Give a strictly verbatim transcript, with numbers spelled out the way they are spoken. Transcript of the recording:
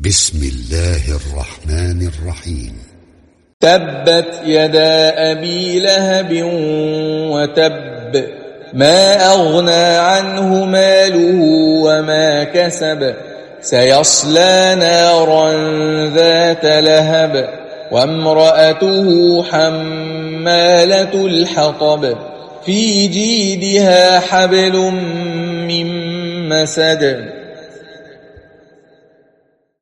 بسم الله الرحمن الرحيم. تبت يدا أبي لهب وتب، ما أغنى عنه ماله وما كسب، سيصلى نارا ذات لهب وامرأته حمالة الحطب، في جيدها حبل من مسد.